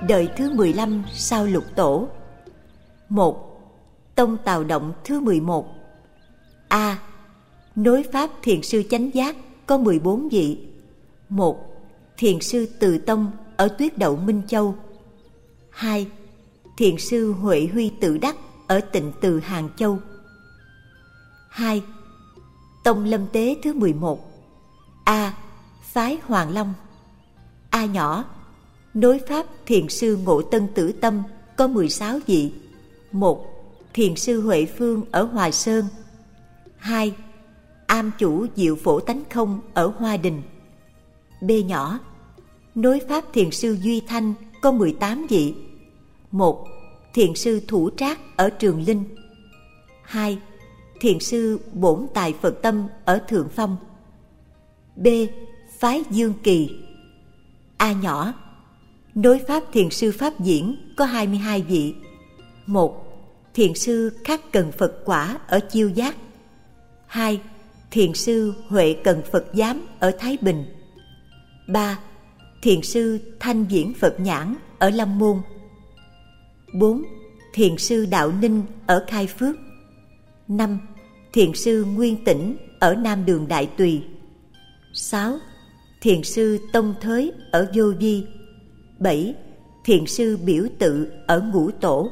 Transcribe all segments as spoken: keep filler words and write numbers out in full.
đời thứ mười lăm sau Lục Tổ. Một. Tông Tào Động thứ mười một. A. Nối pháp thiền sư chánh giác có mười bốn vị. Một. Thiền sư Từ Tông ở Tuyết Đậu Minh Châu. Hai. Thiền sư Huệ Huy Tự Đắc ở Tịnh Từ Hàng Châu. Hai. Tông Lâm Tế thứ mười một. A. Phái Hoàng Long. A nhỏ. Nối pháp thiền sư Ngộ Tân Tử Tâm có mười sáu vị. Một. Thiền sư Huệ Phương ở Hòa Sơn. Hai. Am chủ Diệu Phổ Tánh Không ở Hoa Đình. B nhỏ. Nối pháp thiền sư Duy Thanh có mười tám vị. Một. Thiền sư Thủ Trác ở Trường Linh. Hai. Thiền sư Bổn Tài Phật Tâm ở Thượng Phong. B. Phái Dương Kỳ. A nhỏ. Nối pháp thiền sư Pháp Diễn có hai mươi hai vị. Một. Thiền sư Khắc Cần Phật Quả ở Chiêu Giác. Hai. Thiền sư Huệ Cần Phật Giám ở Thái Bình. Ba. Thiền sư Thanh Viễn Phật Nhãn ở Lâm Môn. Bốn. Thiền sư Đạo Ninh ở Khai Phước. Năm. Thiền sư Nguyên Tĩnh ở Nam Đường Đại Tùy. Sáu. Thiền sư Tông Thới ở Vô Vi. Bảy. Thiền sư Biểu Tự ở Ngũ Tổ.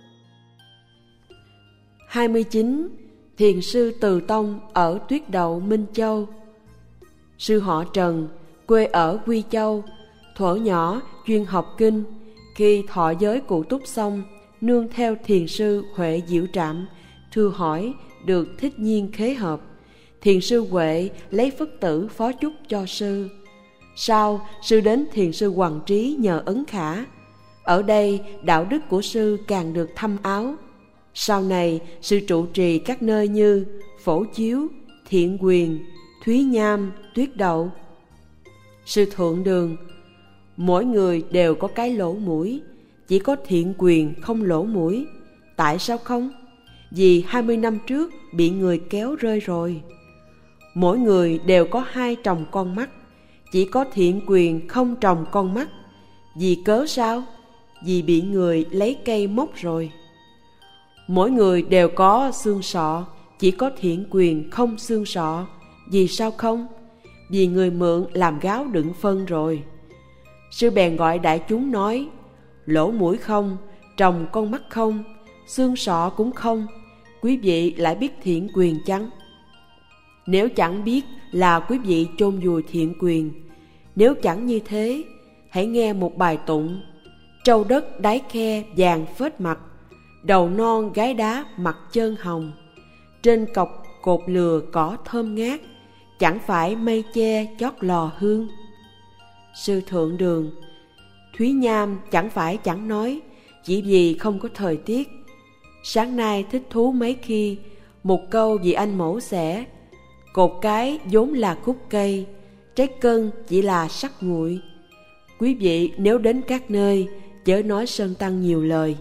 Hai mươi chín. Thiền sư Từ Tông ở Tuyết Đậu Minh Châu. Sư họ Trần, quê ở Quy Châu, thuở nhỏ chuyên học kinh. Khi thọ giới cụ túc xong, nương theo thiền sư Huệ Diệu Trạm, thưa hỏi được thích nhiên khế hợp. Thiền sư Huệ lấy phất tử phó chúc cho sư. Sau, sư đến thiền sư Hoằng Trí nhờ ấn khả. Ở đây, đạo đức của sư càng được thâm áo. Sau này, sư trụ trì các nơi như Phổ Chiếu, Thiện Quyền, Thúy Nham, Tuyết Đậu. Sư Thượng Đường: mỗi người đều có cái lỗ mũi, chỉ có Thiện Quyền không lỗ mũi. Tại sao không? Vì hai mươi năm trước bị người kéo rơi rồi. Mỗi người đều có hai tròng con mắt, chỉ có Thiện Quyền không tròng con mắt. Vì cớ sao? Vì bị người lấy cây móc rồi. Mỗi người đều có xương sọ, chỉ có Thiện Quyền không xương sọ. Vì sao không? Vì người mượn làm gáo đựng phân rồi. Sư bèn gọi đại chúng nói: lỗ mũi không, tròng con mắt không, xương sọ cũng không, quý vị lại biết Thiện Quyền chăng? Nếu chẳng biết là quý vị chôn vùi Thiện Quyền. Nếu chẳng như thế, hãy nghe một bài tụng: trâu đất đáy khe vàng phết mặt, đầu non gái đá mặt trơn hồng, trên cọc cột lừa cỏ thơm ngát, chẳng phải mây che chót lò hương. Sư Thượng Đường: Thúy Nham chẳng phải chẳng nói, chỉ vì không có thời tiết. Sáng nay thích thú mấy khi, một câu vì anh mẫu xẻ: cột cái vốn là khúc cây, trái cân chỉ là sắc nguội. Quý vị nếu đến các nơi, chớ nói Sơn Tăng nhiều lời.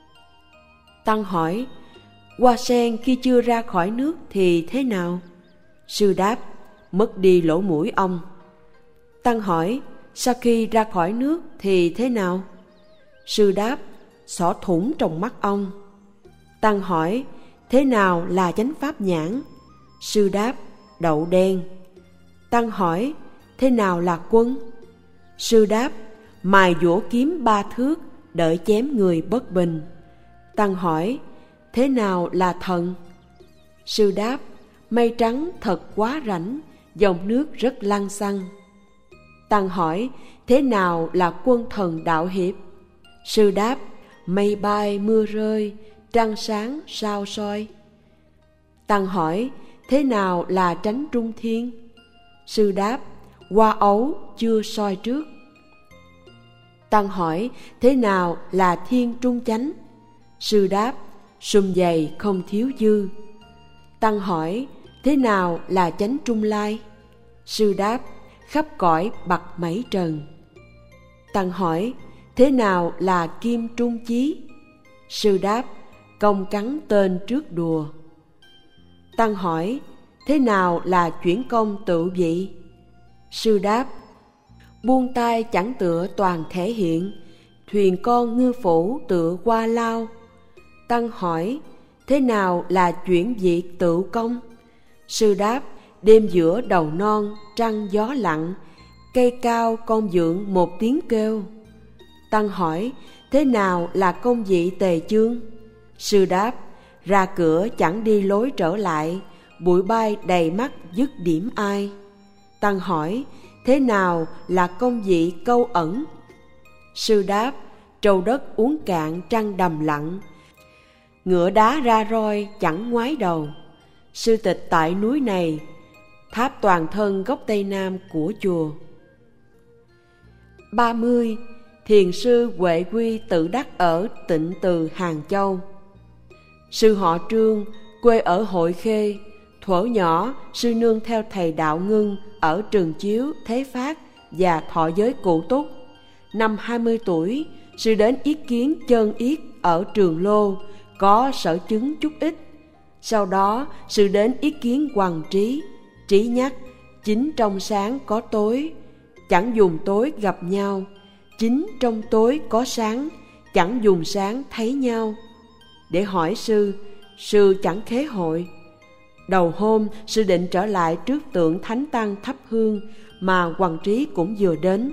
Tăng hỏi: hoa sen khi chưa ra khỏi nước thì thế nào? Sư đáp: mất đi lỗ mũi ông. Tăng hỏi: sau khi ra khỏi nước thì thế nào? Sư đáp: xỏ thủng trong mắt ông. Tăng hỏi: thế nào là chánh pháp nhãn? Sư đáp: đậu đen. Tăng hỏi: thế nào là quân? Sư đáp: mài dũa kiếm ba thước, đợi chém người bất bình. Tăng hỏi: thế nào là thần? Sư đáp: mây trắng thật quá rảnh, dòng nước rất lăng xăng. Tăng hỏi: thế nào là quân thần đạo hiệp? Sư đáp: mây bay mưa rơi, trăng sáng sao soi. Tăng hỏi: thế nào là tránh trung thiên? Sư đáp: hoa ấu chưa soi trước. Tăng hỏi: thế nào là thiên trung chánh? Sư đáp: sum dày không thiếu dư. Tăng hỏi: thế nào là chánh trung lai? Sư đáp: khắp cõi bặt mảy trần. Tăng hỏi: thế nào là kim trung chí? Sư đáp: công cắn tên trước đùa. Tăng hỏi: thế nào là chuyển công tự vị? Sư đáp: buông tay chẳng tựa toàn thể hiện, thuyền con ngư phủ tựa qua lao. Tăng hỏi, thế nào là chuyển diệt tự công? Sư đáp, đêm giữa đầu non, trăng gió lặng, cây cao con dượng một tiếng kêu. Tăng hỏi, thế nào là công vị tề chương? Sư đáp, ra cửa chẳng đi lối trở lại, bụi bay đầy mắt dứt điểm ai. Tăng hỏi, thế nào là công vị câu ẩn? Sư đáp, trâu đất uống cạn trăng đầm lặng, ngựa đá ra roi chẳng ngoái đầu. Sư tịch tại núi này, tháp toàn thân góc tây nam của chùa. ba mươi. Thiền sư Huệ Quy tự đắc ở Tịnh Từ Hàng Châu. Sư họ Trương, quê ở Hội Khê. Thuở nhỏ, sư nương theo thầy Đạo Ngưng ở Trường Chiếu, Thế Phát và thọ giới Cụ Túc. Năm hai mươi tuổi, sư đến ý kiến Chân Yết ở Trường Lô, có sở chứng chút ít. Sau đó, sư đến ý kiến Hoằng Trí, Trí nhắc, chính trong sáng có tối, chẳng dùng tối gặp nhau, chính trong tối có sáng, chẳng dùng sáng thấy nhau. Để hỏi sư, sư chẳng khế hội. Đầu hôm, sư định trở lại trước tượng Thánh Tăng thắp hương mà Hoằng Trí cũng vừa đến.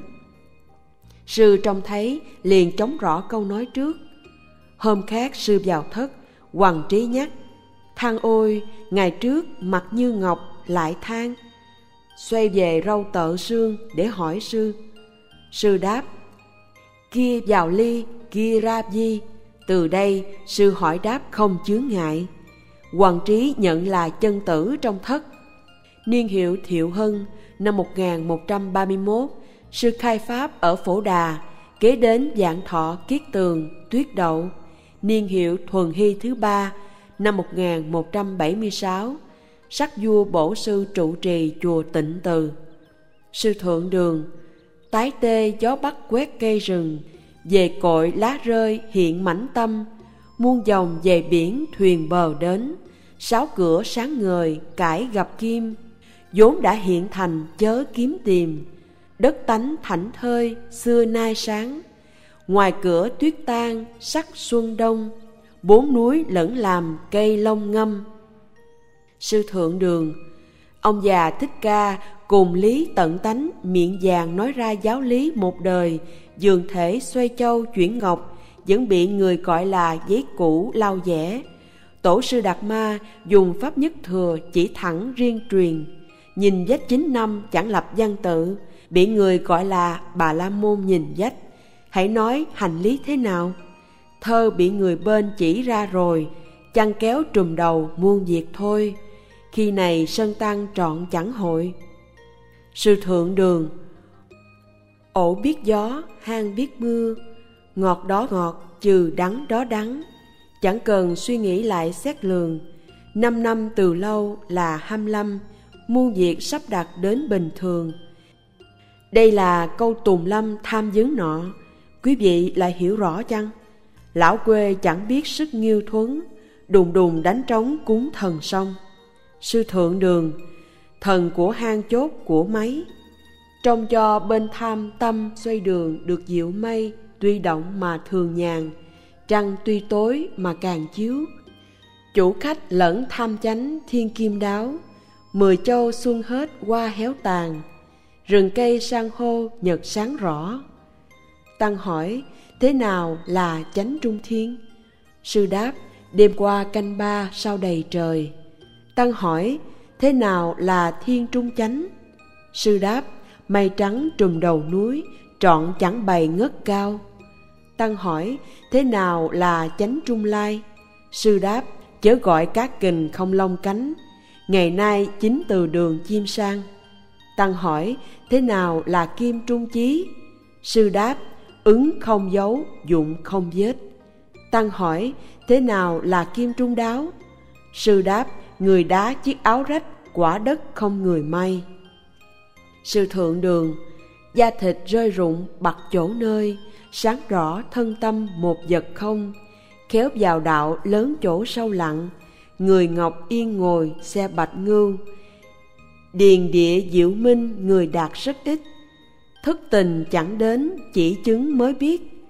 Sư trông thấy liền trống rõ câu nói trước. Hôm khác sư vào thất, Hoằng Trí nhắc, than ôi, ngày trước mặt như ngọc lại than. Xoay về râu tợ xương để hỏi sư. Sư đáp, kia vào ly, kia ra di. Từ đây sư hỏi đáp không chướng ngại. Hoằng Trí nhận là chân tử trong thất. Niên hiệu Thiệu Hưng, năm một nghìn một trăm ba mươi mốt, sư khai pháp ở Phổ Đà, kế đến Vạn Thọ, Kiết Tường, Tuyết Đậu. Niên hiệu Thuần Hy thứ ba, năm một nghìn một trăm bảy mươi sáu, sắc vua bổ sư trụ trì chùa Tịnh Từ. Sư Thượng Đường, tái tê gió bắc quét cây rừng, về cội lá rơi hiện mảnh tâm, muôn dòng về biển thuyền bờ đến, sáu cửa sáng ngời cải gặp kim, vốn đã hiện thành chớ kiếm tìm, đất tánh thảnh thơi xưa nay sáng, ngoài cửa tuyết tan sắc xuân đông, bốn núi lẫn làm cây long ngâm. Sư Thượng Đường, ông già Thích Ca cùng lý tận tánh miệng vàng nói ra giáo lý một đời, dường thể xoay châu chuyển ngọc, vẫn bị người gọi là giấy cũ lau vẽ. Tổ sư Đạt Ma dùng pháp nhất thừa chỉ thẳng riêng truyền, nhìn vách chín năm chẳng lập văn tự, bị người gọi là Bà La Môn nhìn vách. Hãy nói hành lý thế nào? Thơ bị người bên chỉ ra rồi, chăn kéo trùm đầu muôn việc thôi. Khi này sân tăng trọn chẳng hội. Sư Thượng Đường, ổ biết gió, hang biết mưa, ngọt đó ngọt, trừ đắng đó đắng, chẳng cần suy nghĩ lại xét lường. Năm năm từ lâu là hăm lâm, muôn việc sắp đặt đến bình thường. Đây là câu tùng lâm tham vấn nọ, quý vị lại hiểu rõ chăng? Lão quê chẳng biết sức nghiêu thuấn, đùng đùng đánh trống cúng thần sông. Sư Thượng Đường, thần của hang chốt của máy, trông cho bên tham tâm xoay đường được dịu mây, tuy động mà thường nhàn, trăng tuy tối mà càng chiếu. Chủ khách lẫn tham chánh thiên kim đáo, mười châu xuân hết hoa héo tàn, rừng cây san hô nhật sáng rõ. Tăng hỏi, thế nào là chánh trung thiên? Sư đáp, đêm qua canh ba sao đầy trời. Tăng hỏi, thế nào là thiên trung chánh? Sư đáp, mây trắng trùm đầu núi, trọn chẳng bày ngất cao. Tăng hỏi, thế nào là chánh trung lai? Sư đáp, chớ gọi các kình không lông cánh, ngày nay chính từ đường chim sang. Tăng hỏi, thế nào là kim trung chí? Sư đáp, ứng không dấu, dụng không vết. Tăng hỏi, thế nào là kim trung đáo? Sư đáp, người đá chiếc áo rách, quả đất không người may. Sư Thượng Đường, da thịt rơi rụng bặt chỗ nơi, sáng rõ thân tâm một vật không, khéo vào đạo lớn chỗ sâu lặng, người ngọc yên ngồi xe bạch ngưu. Điền địa diệu minh người đạt rất ít, thức tình chẳng đến chỉ chứng mới biết,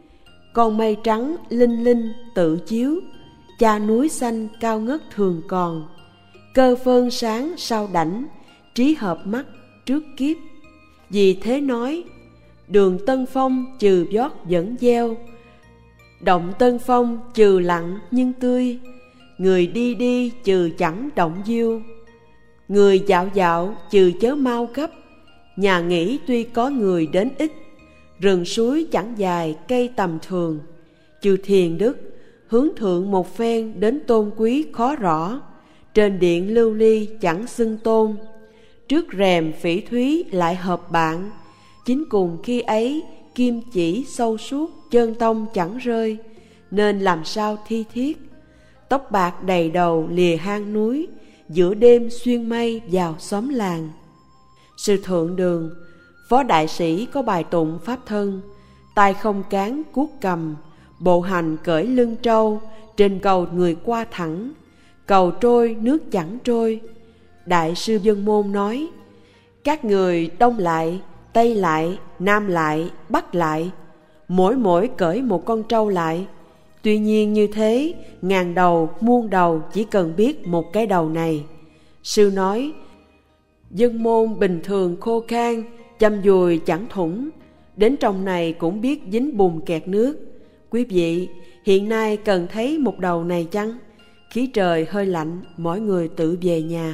con mây trắng linh linh tự chiếu, cha núi xanh cao ngất thường còn. Cơ phơn sáng sao đảnh, trí hợp mắt trước kiếp. Vì thế nói, đường Tân Phong trừ vót vẫn gieo, động Tân Phong trừ lặng nhưng tươi. Người đi đi trừ chẳng động diêu, người dạo dạo trừ chớ mau cấp. Nhà nghỉ tuy có người đến ít, rừng suối chẳng dài cây tầm thường. Trừ thiền đức, hướng thượng một phen đến tôn quý khó rõ. Trên điện lưu ly chẳng xưng tôn, trước rèm phỉ thúy lại hợp bạn. Chính cùng khi ấy kim chỉ sâu suốt, chân tông chẳng rơi, nên làm sao thi thiết. Tóc bạc đầy đầu lìa hang núi, giữa đêm xuyên mây vào xóm làng. Sư Thượng Đường, phó đại sĩ có bài tụng pháp thân. Tai không cán cuốc cầm, bộ hành cởi lưng trâu. Trên cầu người qua thẳng, cầu trôi nước chẳng trôi. Đại sư Dân Môn nói, các người đông lại, tây lại, nam lại, bắc lại, mỗi mỗi cởi một con trâu lại. Tuy nhiên như thế, ngàn đầu, muôn đầu chỉ cần biết một cái đầu này. Sư nói, Dân Môn bình thường khô khan, chăm dùi chẳng thủng, đến trong này cũng biết dính bùn kẹt nước. Quý vị, hiện nay cần thấy một đầu này chăng? Khí trời hơi lạnh, mỗi người tự về nhà.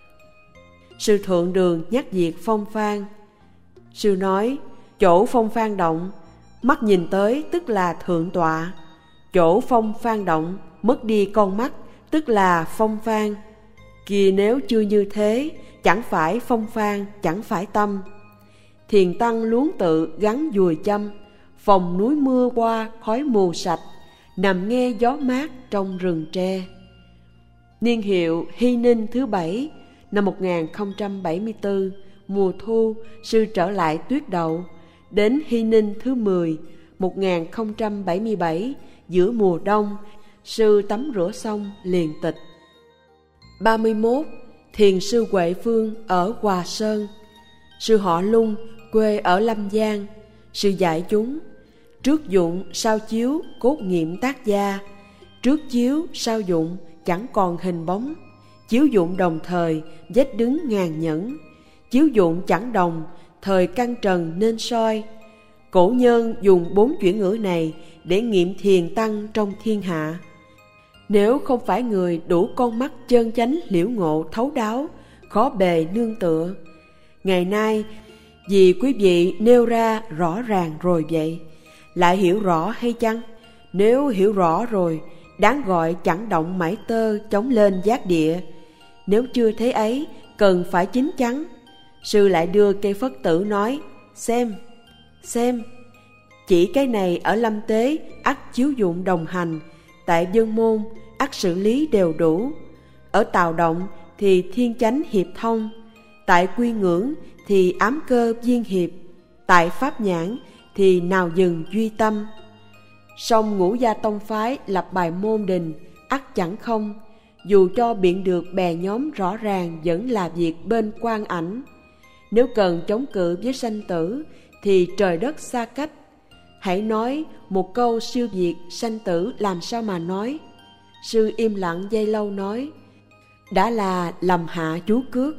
Sư Thượng Đường nhắc việc phong phan. Sư nói, chỗ phong phan động, mắt nhìn tới tức là thượng tọa. Chỗ phong phan động, mất đi con mắt, tức là phong phan. Kìa nếu chưa như thế, chẳng phải phong phan, chẳng phải tâm. Thiền tăng luống tự gắn dùi châm, phòng núi mưa qua khói mù sạch, nằm nghe gió mát trong rừng tre. Niên hiệu Hy Ninh thứ bảy, năm một nghìn không trăm bảy mươi tư, mùa thu, sư trở lại Tuyết Đậu. Đến Hy Ninh thứ mười, một nghìn không trăm bảy mươi bảy, giữa mùa đông, sư tắm rửa xong liền tịch. ba mươi mốt. Thiền sư Huệ Phương ở Hòa Sơn. Sư họ Lung, quê ở Lâm Giang. Sư dạy chúng, trước dụng sau chiếu cốt nghiệm tác gia. Trước chiếu sau dụng chẳng còn hình bóng. Chiếu dụng đồng thời vết đứng ngàn nhẫn. Chiếu dụng chẳng đồng, thời căn trần nên soi. Cổ nhân dùng bốn chuyển ngữ này để nghiệm thiền tăng trong thiên hạ. Nếu không phải người đủ con mắt chân chánh liễu ngộ thấu đáo, khó bề nương tựa. Ngày nay, vì quý vị nêu ra rõ ràng rồi vậy, lại hiểu rõ hay chăng? Nếu hiểu rõ rồi, đáng gọi chẳng động mảy tơ chống lên giác địa. Nếu chưa thế ấy, cần phải chín chắn. Sư lại đưa cây phất tử nói, xem, xem. Chỉ cái này ở Lâm Tế ắt chiếu dụng đồng hành, tại Dân Môn ắt xử lý đều đủ. Ở Tào Động thì thiên chánh hiệp thông, tại Quy Ngưỡng thì ám cơ viên hiệp, tại Pháp Nhãn thì nào dừng duy tâm. Song Ngũ Gia Tông phái lập bài môn đình ắt chẳng không, dù cho biện được bè nhóm rõ ràng vẫn là việc bên quan ảnh. Nếu cần chống cự với sanh tử thì trời đất xa cách. Hãy nói một câu siêu việt sanh tử làm sao mà nói. Sư im lặng giây lâu nói, đã là lầm hạ chú cước.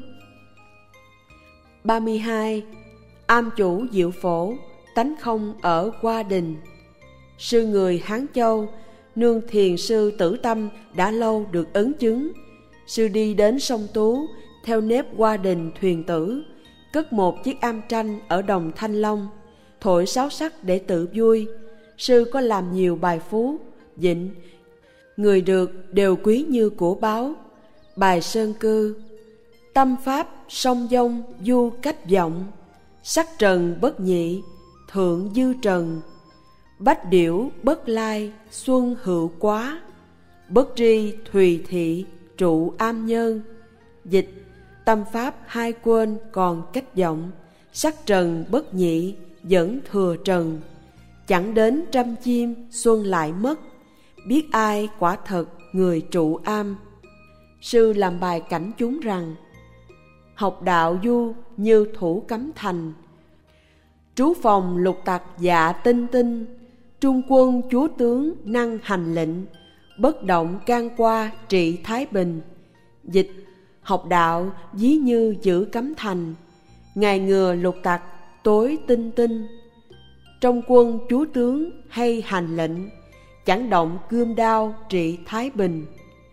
ba mươi hai. Am chủ Diệu Phổ, tánh không ở Hoa Đình. Sư người Hán Châu, nương thiền sư Tử Tâm đã lâu được ấn chứng. Sư đi đến sông Tú, theo nếp Hoa Đình thuyền tử, cất một chiếc am tranh ở đồng Thanh Long, thổi sáo sắc để tự vui. Sư có làm nhiều bài phú, vịnh, người được đều quý như của báo. Bài Sơn Cư, tâm pháp song dông du cách vọng, sắc trần bất nhị, thượng dư trần, bách điểu bất lai, xuân hữu quá, bất tri thùy thị, trụ am nhân. Dịch, tâm pháp hai quên còn cách vọng, sắc trần bất nhị, vẫn thừa trần, chẳng đến trăm chim xuân lại mất, biết ai quả thật người trụ am. Sư làm bài cảnh chúng rằng, học đạo du như thủ cấm thành, trú phòng lục tặc dạ tinh tinh, Trung quân chúa tướng năng hành lệnh, bất động can qua trị thái bình. Dịch: học đạo ví như giữ cấm thành, ngày ngừa lục tặc tối tinh tinh. Trong quân chúa tướng hay hành lệnh, chẳng động gươm đao trị thái bình.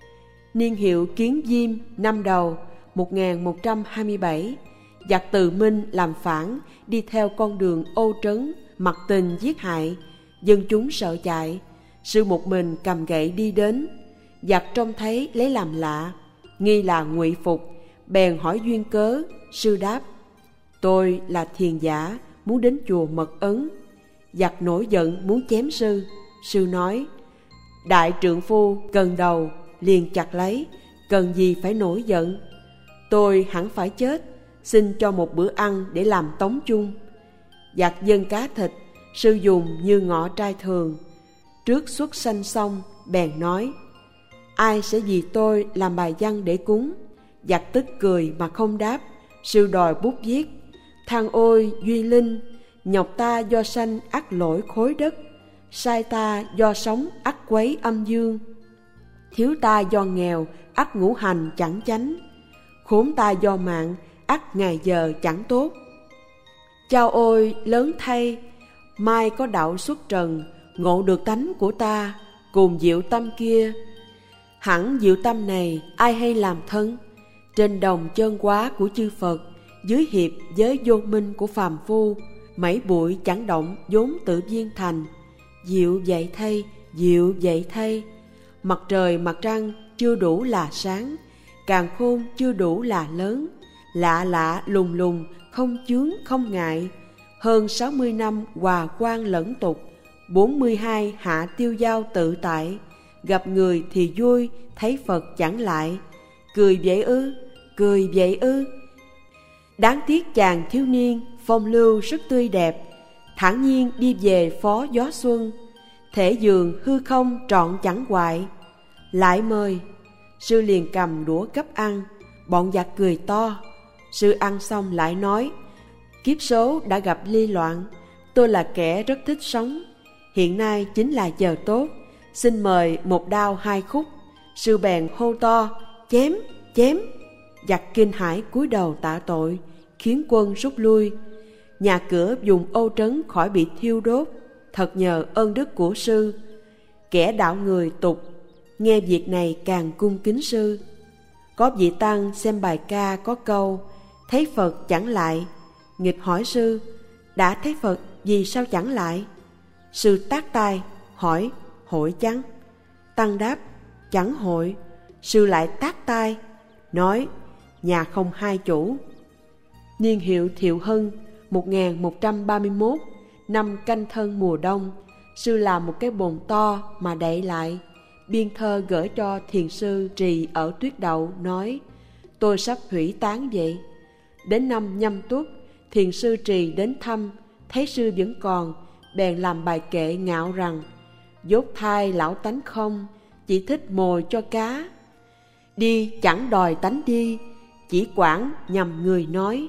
Niên hiệu Kiến Diêm năm Đầu một nghìn một trăm hai mươi bảy, giặc Từ Minh làm phản, đi theo con đường Âu Trấn, mặc tình giết hại. Dân chúng sợ chạy, sư một mình cầm gậy đi đến. Giặc trông thấy lấy làm lạ, nghi là ngụy phục, bèn hỏi duyên cớ. Sư đáp: tôi là thiền giả, muốn đến chùa Mật Ấn. Giặc nổi giận muốn chém sư. Sư nói: đại trượng phu cần đầu liền chặt lấy, cần gì phải nổi giận. Tôi hẳn phải chết, xin cho một bữa ăn để làm tống chung. Giặc dâng cá thịt, sư dùng như ngọ trai thường. Trước xuất sanh xong, bèn nói: ai sẽ vì tôi làm bài văn để cúng? Giặc tức cười mà không đáp. Sư đòi bút viết: than ôi duy linh, nhọc ta do sanh ắt lỗi khối đất, sai ta do sống ắt quấy âm dương, thiếu ta do nghèo ắt ngũ hành chẳng chánh, khốn ta do mạng ắt ngày giờ chẳng tốt. Chao ôi lớn thay, mai có đạo xuất trần, ngộ được tánh của ta, cùng diệu tâm kia. Hẳn diệu tâm này ai hay làm thân, trên đồng chân quá của chư Phật, dưới hiệp giới vô minh của phàm phu, mấy bụi chẳng động vốn tự viên thành. Diệu vậy thay, diệu vậy thay, mặt trời mặt trăng chưa đủ là sáng, càn khôn chưa đủ là lớn, lạ lạ lùng lùng không chướng không ngại. Hơn sáu mươi năm hòa quang lẫn tục, bốn mươi hai hạ tiêu dao tự tại, gặp người thì vui, thấy Phật chẳng lại. Cười vậy ư, cười vậy ư. Đáng tiếc chàng thiếu niên phong lưu rất tươi đẹp, thản nhiên đi về phó gió xuân, thể dường hư không trọn chẳng hoại. Lại mời. Sư liền cầm đũa gấp ăn, bọn giặc cười to. Sư ăn xong lại nói: kiếp số đã gặp ly loạn, tôi là kẻ rất thích sống, hiện nay chính là giờ tốt, xin mời một đao hai khúc. Sư bèn hô to: chém, chém. Giặc kinh hãi cúi đầu tạ tội, khiến quân rút lui. Nhà cửa vùng Âu Trấn khỏi bị thiêu đốt, thật nhờ ơn đức của sư. Kẻ đạo người tục nghe việc này càng cung kính sư. Có vị tăng xem bài ca có câu: thấy Phật chẳng lại. Nghịch hỏi sư: đã thấy Phật vì sao chẳng lại? Sư tát tai hỏi: hội chăng? Tăng đáp: chẳng hội. Sư lại tát tai nói: nhà không hai chủ. Niên hiệu Thiệu Hưng một nghìn một trăm ba mươi mốt, năm Canh Thân mùa đông. Sư làm một cái bồn to mà đậy lại, biên thơ gửi cho thiền sư Trì ở Tuyết Đậu, nói: tôi sắp hủy tán vậy. Đến năm Nhâm Tuất, thiền sư Trì đến thăm, thấy sư vẫn còn, bèn làm bài kệ ngạo rằng: dốt thai lão tánh không, chỉ thích mồi cho cá. Đi chẳng đòi tánh đi, chỉ quản nhằm người nói.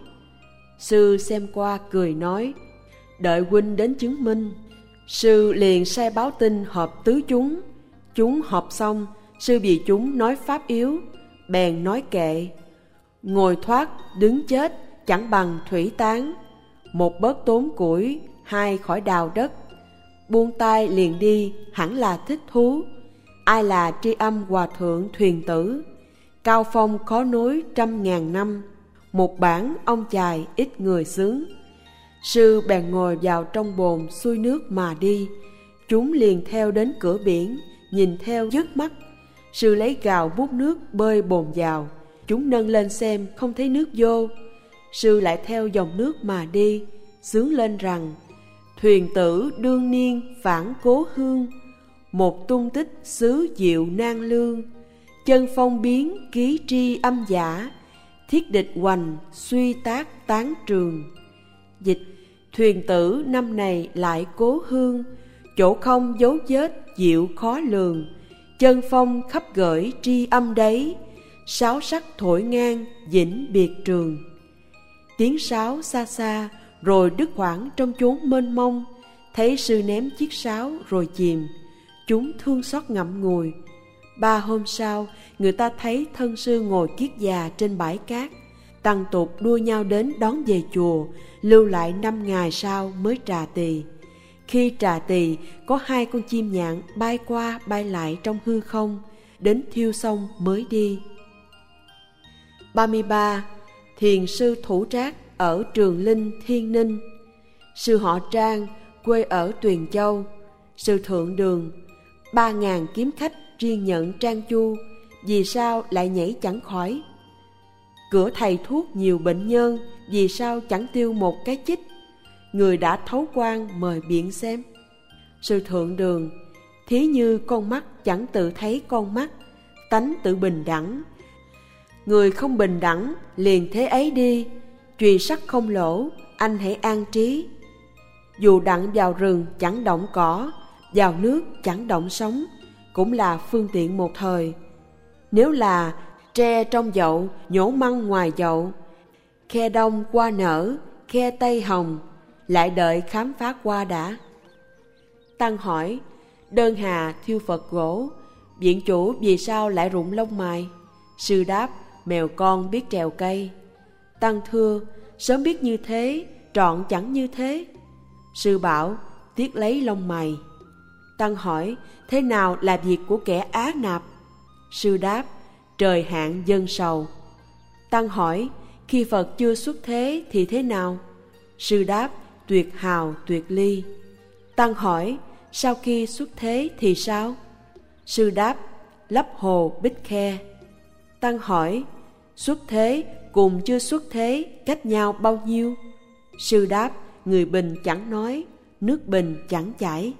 Sư xem qua cười nói: đợi huynh đến chứng minh. Sư liền sai báo tin họp tứ chúng. Chúng họp xong, sư vì chúng nói pháp yếu, bèn nói kệ: ngồi thoát đứng chết chẳng bằng thủy tán, một bớt tốn củi, hai khỏi đào đất. Buông tay liền đi hẳn là thích thú, ai là tri âm hòa thượng thuyền tử. Cao phong khó nối trăm ngàn năm, một bản ông chài ít người xướng. Sư bèn ngồi vào trong bồn xuôi nước mà đi. Chúng liền theo đến cửa biển, nhìn theo dứt mắt. Sư lấy gào múc nước bơi bồn vào. Chúng nâng lên xem không thấy nước vô. Sư lại theo dòng nước mà đi, xướng lên rằng: thuyền tử đương niên phản cố hương, một tung tích xứ diệu nan lương. Chân phong biến ký tri âm giả, thiết địch hoành suy tác tán trường. Dịch: thuyền tử năm này lại cố hương, chỗ không dấu vết diệu khó lường. Chân phong khắp gửi tri âm đấy, sáo sắc thổi ngang vĩnh biệt trường. Tiếng sáo xa xa rồi đứt khoảng trong chốn mênh mông, thấy sư ném chiếc sáo rồi chìm. Chúng thương xót ngậm ngùi. Ba hôm sau, người ta thấy thân sư ngồi kiết già trên bãi cát. Tăng tục đua nhau đến đón về chùa, lưu lại năm ngày sau mới trà tỳ. Khi trà tỳ, có hai con chim nhạn bay qua bay lại trong hư không, đến thiêu xong mới đi. ba mươi ba. Thiền sư Thủ Trác ở Trường Linh, Thiên Ninh. Sư họ Trang, quê ở Tuyền Châu. Sư Thượng Đường. Ba ngàn kiếm khách riêng nhận Trang Chu, vì sao lại nhảy chẳng khỏi? Cửa thầy thuốc nhiều bệnh nhân, vì sao chẳng tiêu một cái chích? Người đã thấu quan mời biện xem. Sư Thượng Đường. Thí như con mắt chẳng tự thấy con mắt, tánh tự bình đẳng. Người không bình đẳng, liền thế ấy đi. Chùy sắt không lỗ, anh hãy an trí. Dù đặng vào rừng chẳng động cỏ, vào nước chẳng động sóng, cũng là phương tiện một thời. Nếu là tre trong dậu, nhổ măng ngoài dậu, khe đông qua nở, khe tây hồng, lại đợi khám phá qua đã. Tăng hỏi, đơn hà thiêu Phật gỗ, viện chủ vì sao lại rụng lông mày? Sư đáp, mèo con biết trèo cây. Tăng thưa, sớm biết như thế, trọn chẳng như thế. Sư bảo, tiếc lấy lông mày. Tăng hỏi, thế nào là việc của kẻ á nạp? Sư đáp, trời hạn dân sầu. Tăng hỏi, khi Phật chưa xuất thế thì thế nào? Sư đáp, tuyệt hào tuyệt ly. Tăng hỏi, sau khi xuất thế thì sao? Sư đáp, lấp hồ bích khe. Tăng hỏi, xuất thế cùng chưa xuất thế cách nhau bao nhiêu? Sư đáp, người bình chẳng nói, nước bình chẳng chảy.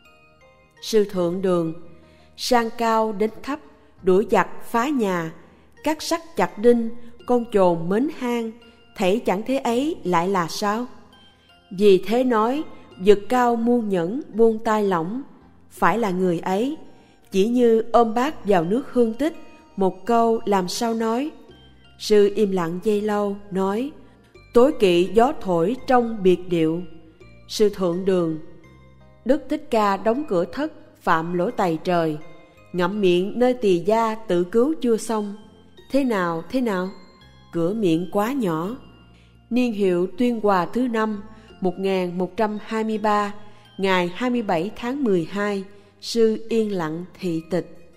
Sư Thượng Đường. Sang cao đến thấp, đuổi giặc phá nhà, cắt sắt chặt đinh, con chồn mến hang, thảy chẳng thế ấy lại là sao? Vì thế nói, vực cao muôn nhẫn buông tai lỏng, phải là người ấy. Chỉ như ôm bát vào nước hương tích, một câu làm sao nói? Sư im lặng giây lâu, nói, tối kỵ gió thổi trong biệt điệu. Sư Thượng Đường. Đức Thích Ca đóng cửa thất, phạm lỗi tày trời, ngậm miệng nơi tỳ gia tự cứu chưa xong. Thế nào, thế nào? Cửa miệng quá nhỏ. Niên hiệu Tuyên Hòa thứ năm, một nghìn một trăm hai mươi ba, ngày hai mươi bảy tháng mười hai, sư yên lặng thị tịch.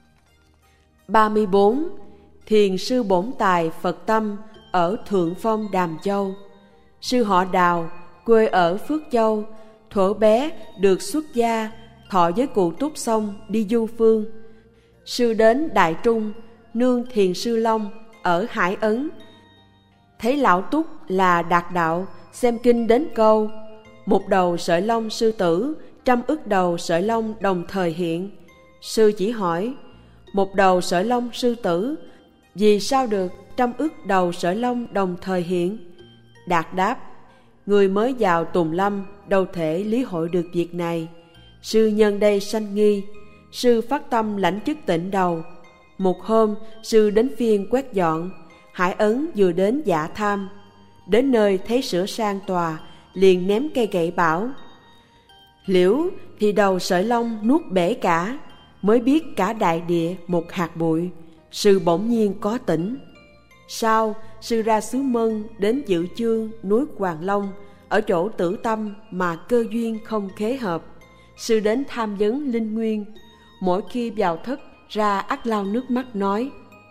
ba mươi bốn. Thiền sư Bổn Tài Phật Tâm ở Thượng Phong Đàm Châu. Sư họ Đào, quê ở Phước Châu, thuở bé được xuất gia, thọ với cụ Túc xong đi du phương. Sư đến Đại Trung, nương Thiền sư Long ở Hải Ấn. Thấy lão Túc là đạt đạo, xem kinh đến câu, một đầu sợi lông sư tử, trăm ức đầu sợi lông đồng thời hiện. Sư chỉ hỏi, một đầu sợi lông sư tử, vì sao được trăm ức đầu sợi lông đồng thời hiện? Đạt đáp, người mới vào Tùng Lâm đâu thể lý hội được việc này. Sư nhân đây sanh nghi, sư phát tâm lãnh chức tịnh đầu. Một hôm, sư đến phiên quét dọn, Hải Ấn vừa đến Dạ Tham. Đến nơi thấy sửa sang tòa, liền ném cây gậy bảo, liễu thì đầu sợi lông nuốt bể cả, mới biết cả đại địa một hạt bụi. Sư bỗng nhiên có tỉnh. Sau, sư ra xứ Mân đến dự chương núi Hoàng Long, ở chỗ Tử Tâm mà cơ duyên không khế hợp. Sư đến tham vấn linh nguyên, mỗi khi vào thất ra ắt lau nước mắt nói,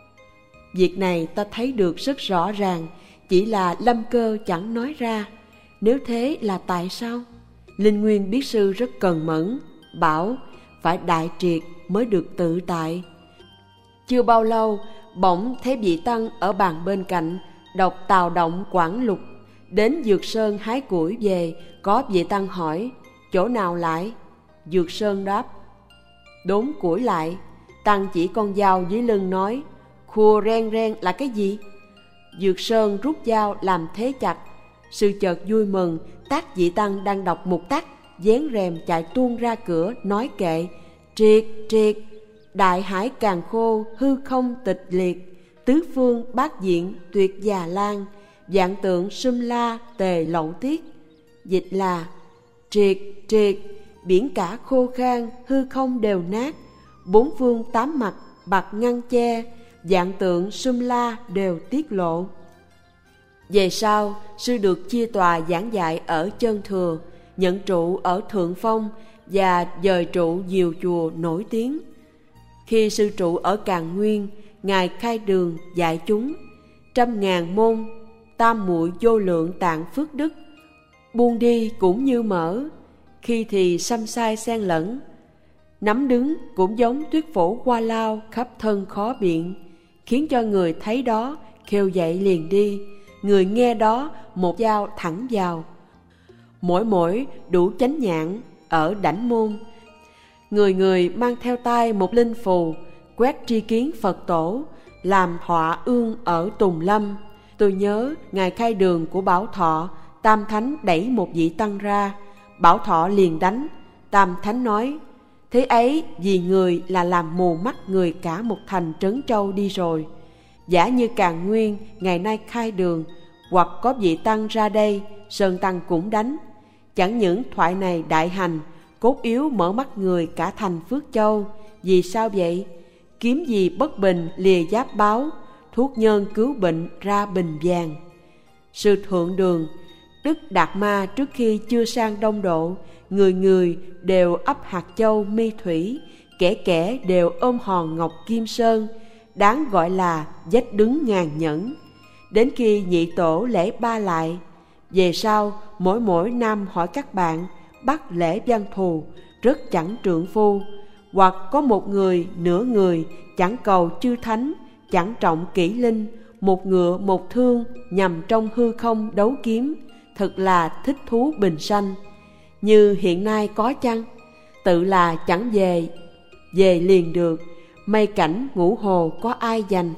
việc này ta thấy được rất rõ ràng, chỉ là lâm cơ chẳng nói ra. Nếu thế là tại sao? Linh Nguyên biết sư rất cần mẫn, bảo phải đại triệt mới được tự tại. Chưa bao lâu, bỗng thấy vị tăng ở bàn bên cạnh đọc Tào Động Quảng Lục. Đến Dược Sơn hái củi về, có vị tăng hỏi, chỗ nào lại? Dược Sơn đáp, đốn củi lại. Tăng chỉ con dao dưới lưng nói, khua ren ren là cái gì? Dược Sơn rút dao làm thế chặt. Sư chợt vui mừng, tác vị tăng đang đọc một tắc, vén rèm chạy tuôn ra cửa, nói kệ, triệt triệt, đại hải càn khô, hư không tịch liệt, tứ phương bát diện tuyệt già lan, vạn tượng sum la tề lậu tiết. Dịch là, triệt triệt, biển cả khô khan, hư không đều nát, bốn phương tám mặt bạc ngăn che, dạng tượng sum la đều tiết lộ. Về sau, sư được chia tòa giảng dạy ở Chân Thừa, nhận trụ ở Thượng Phong và dời trụ nhiều chùa nổi tiếng. Khi sư trụ ở Càn Nguyên, Ngài khai đường dạy chúng trăm ngàn môn, tam muội vô lượng tạng phước đức, buông đi cũng như mở, khi thì xăm sai xen lẫn, nắm đứng cũng giống tuyết phổ hoa lao khắp thân khó biện, khiến cho người thấy đó khêu dậy liền đi, người nghe đó một dao thẳng vào. Mỗi mỗi đủ chánh nhãn ở Đảnh Môn, người người mang theo tay một linh phù, quét tri kiến Phật tổ, làm họa ương ở Tùng Lâm. Tôi nhớ ngày khai đường của Bảo Thọ, Tam Thánh đẩy một vị tăng ra, Bảo Thọ liền đánh. Tam Thánh nói: thế ấy vì người là làm mù mắt người cả một thành Trấn Châu đi rồi. Giả như Càn Nguyên ngày nay khai đường, hoặc có vị tăng ra đây, Sơn Tăng cũng đánh. Chẳng những thoại này đại hành, cốt yếu mở mắt người cả thành Phước Châu. Vì sao vậy? Kiếm gì bất bình lìa giáp báo, thuốc nhân cứu bệnh ra bình vàng. Sư Thượng Đường, Đức Đạt Ma trước khi chưa sang Đông Độ, người người đều ấp hạt châu mi thủy, kẻ kẻ đều ôm hòn ngọc kim sơn, đáng gọi là vách đứng ngàn nhẫn. Đến khi nhị tổ lễ ba lại, về sau mỗi mỗi năm hỏi các bạn bắt lễ văn thù, rất chẳng trượng phu, hoặc có một người nửa người chẳng cầu chư thánh, chẳng trọng kỷ linh, một ngựa một thương nhằm trong hư không đấu kiếm, thật là thích thú bình sanh. Như hiện nay có chăng? Tự là chẳng về, về liền được, mây cảnh ngũ hồ có ai dành.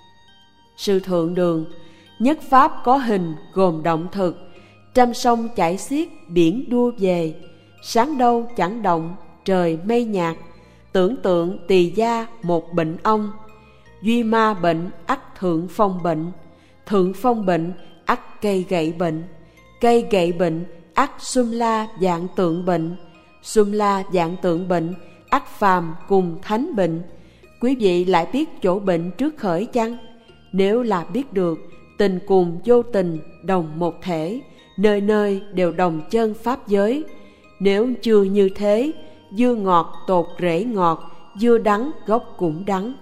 Sư Thượng Đường, nhất pháp có hình gồm động thực, trăm sông chảy xiết biển đua về, sáng đâu chẳng động trời mây nhạt, tưởng tượng tỳ gia một bệnh ông, duy ma bệnh ắt thượng phong bệnh, thượng phong bệnh ắt cây gậy bệnh, cây gậy bệnh ắt sum la dạng tượng bệnh, sum la dạng tượng bệnh ắt phàm cùng thánh bệnh. Quý vị lại biết chỗ bệnh trước khởi chăng? Nếu là biết được, tình cùng vô tình đồng một thể, nơi nơi đều đồng chân pháp giới. Nếu chưa như thế, dưa ngọt tột rễ ngọt, dưa đắng gốc cũng đắng.